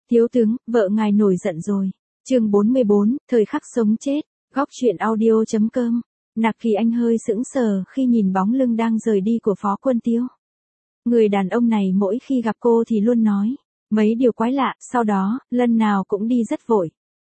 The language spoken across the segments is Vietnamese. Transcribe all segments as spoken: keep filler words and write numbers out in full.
Thiếu tướng, vợ ngài nổi giận rồi. Chương bốn mươi bốn, thời khắc sống chết. Góc truyện audio chấm com. Nặc Kỳ Anh hơi sững sờ khi nhìn bóng lưng đang rời đi của Phó Quân Tiêu. Người đàn ông này mỗi khi gặp cô thì luôn nói mấy điều quái lạ, sau đó, lần nào cũng đi rất vội.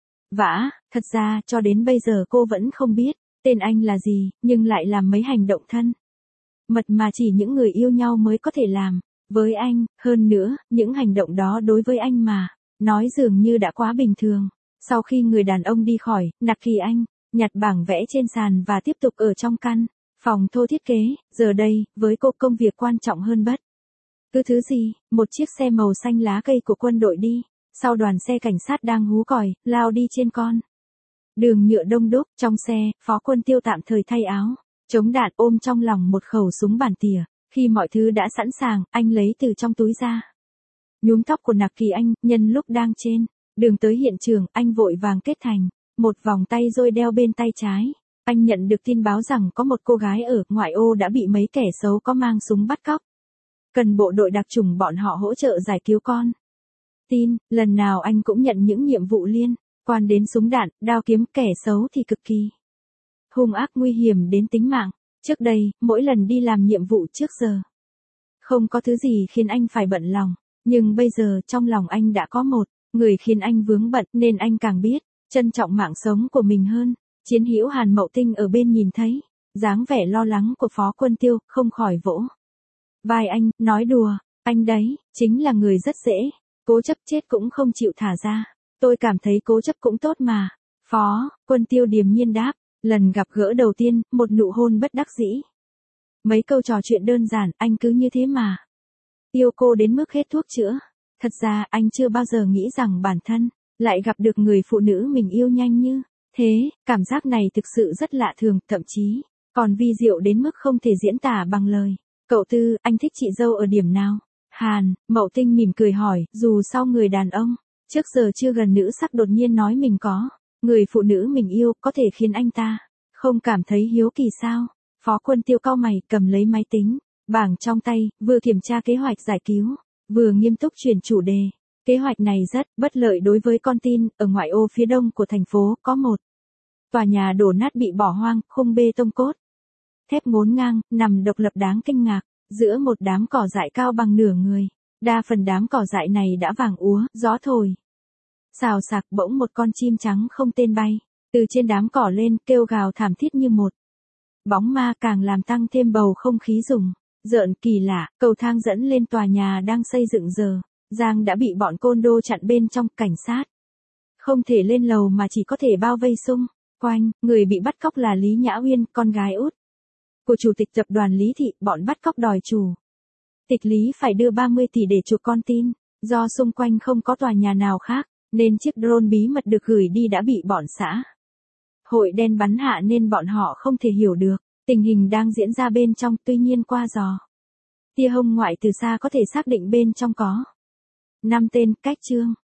Vã, thật ra, cho đến bây giờ cô vẫn không biết tên anh là gì, nhưng lại làm mấy hành động thân mật mà chỉ những người yêu nhau mới có thể làm với anh, hơn nữa, những hành động đó đối với anh mà nói dường như đã quá bình thường. Sau khi người đàn ông đi khỏi, Nặc Kỳ Anh nhặt bảng vẽ trên sàn và tiếp tục ở trong căn phòng thô thiết kế. Giờ đây, với cô công việc quan trọng hơn bất cứ thứ gì. Một chiếc xe màu xanh lá cây của quân đội đi sau đoàn xe cảnh sát đang hú còi, lao đi trên con đường nhựa đông đúc. Trong xe, Phó Quân Tiêu tạm thời thay áo chống đạn, ôm trong lòng một khẩu súng bản tỉa. Khi mọi thứ đã sẵn sàng, anh lấy từ trong túi ra nhúm tóc của Nặc Kỳ Anh. Nhân lúc đang trên đường tới hiện trường, anh vội vàng kết thành một vòng tay rồi đeo bên tay trái. Anh nhận được tin báo rằng có một cô gái ở ngoại ô đã bị mấy kẻ xấu có mang súng bắt cóc. Cần bộ đội đặc chủng bọn họ hỗ trợ giải cứu con tin. Lần nào anh cũng nhận những nhiệm vụ liên quan đến súng đạn, đao kiếm. Kẻ xấu thì cực kỳ hung ác, nguy hiểm đến tính mạng. Trước đây, mỗi lần đi làm nhiệm vụ trước giờ, không có thứ gì khiến anh phải bận lòng. Nhưng bây giờ trong lòng anh đã có một người khiến anh vướng bận, nên anh càng biết trân trọng mạng sống của mình hơn. Chiến hữu Hàn Mậu Tinh ở bên nhìn thấy dáng vẻ lo lắng của Phó Quân Tiêu, không khỏi vỗ vai anh, nói đùa, anh đấy, chính là người rất dễ cố chấp, chết cũng không chịu thả ra. Tôi cảm thấy cố chấp cũng tốt mà. Phó Quân Tiêu điềm nhiên đáp. Lần gặp gỡ đầu tiên, một nụ hôn bất đắc dĩ, mấy câu trò chuyện đơn giản, anh cứ như thế mà yêu cô đến mức hết thuốc chữa. Thật ra, anh chưa bao giờ nghĩ rằng bản thân lại gặp được người phụ nữ mình yêu nhanh như thế. Cảm giác này thực sự rất lạ thường, thậm chí còn vi diệu đến mức không thể diễn tả bằng lời. Cậu Tư, anh thích chị dâu ở điểm nào? Hàn Mậu Tinh mỉm cười hỏi, dù sau người đàn ông trước giờ chưa gần nữ sắc đột nhiên nói mình có người phụ nữ mình yêu, có thể khiến anh ta không cảm thấy hiếu kỳ sao? Phó Quân Tiêu cau mày, cầm lấy máy tính bảng trong tay, vừa kiểm tra kế hoạch giải cứu, vừa nghiêm túc chuyển chủ đề. Kế hoạch này rất bất lợi đối với con tin. Ở ngoại ô phía đông của thành phố, có một tòa nhà đổ nát bị bỏ hoang, khung bê tông cốt thép ngổn ngang, nằm độc lập đáng kinh ngạc, giữa một đám cỏ dại cao bằng nửa người. Đa phần đám cỏ dại này đã vàng úa, gió thổi xào xạc. Bỗng một con chim trắng không tên bay từ trên đám cỏ lên, kêu gào thảm thiết như một bóng ma, càng làm tăng thêm bầu không khí rùng rợn kỳ lạ. Cầu thang dẫn lên tòa nhà đang xây dựng giờ Giang đã bị bọn côn đô chặn bên trong. Cảnh sát không thể lên lầu mà chỉ có thể bao vây xung quanh. Người bị bắt cóc là Lý Nhã Uyên, con gái út của chủ tịch tập đoàn Lý Thị. Bọn bắt cóc đòi chủ tịch Lý phải đưa ba mươi tỷ để chuộc con tin. Do xung quanh không có tòa nhà nào khác, nên chiếc drone bí mật được gửi đi đã bị bọn xã hội đen bắn hạ, nên bọn họ không thể hiểu được tình hình đang diễn ra bên trong. Tuy nhiên qua dò tia hông ngoại từ xa có thể xác định bên trong có năm tên. Cách chương